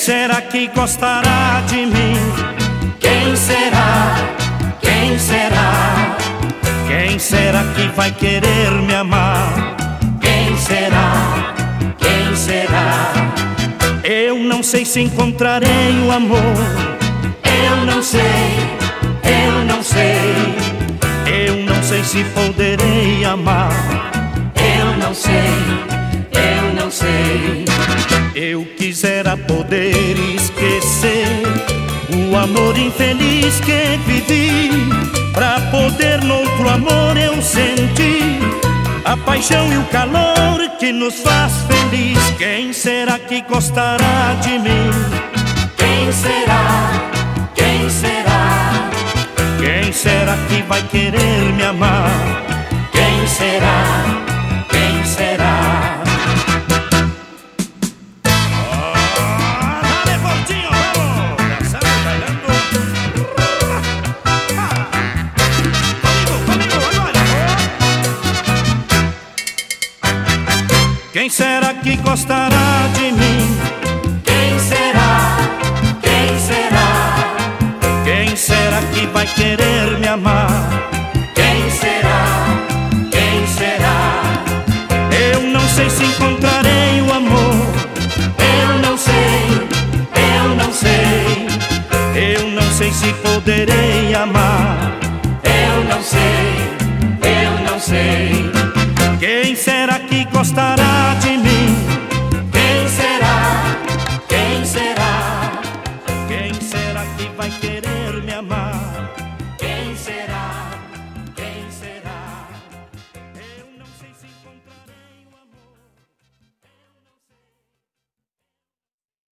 será que gostará de mim? Quem será? Quem será? Quem será que vai querer me amar? Quem será? Quem será? Eu não sei se encontrarei o amor. Eu não sei, eu não sei. Eu não sei se poderei amar. Eu não sei, eu não sei. Eu quisera poder esquecer o amor infeliz que vivi, pra poder noutro amor eu sentir a paixão e o calor que nos faz feliz. Quem será que gostará de mim? Quem será? Quem será? Quem será que vai querer me amar? Quem será? Quem será? Dale, Fortinho, vamos! Dançando, bailando. Comigo agora! Quem será que gostará de mim? Quem será? Quem será? Quem será que vai querer me amar? Quem será? Quem será? Eu não sei se encontrarei o amor. Eu não sei, eu não sei. Eu não sei se poderei amar. Eu não sei, eu não sei. Quem será que gostará de mim? Quem será? Quem será? Quem será que vai querer me amar?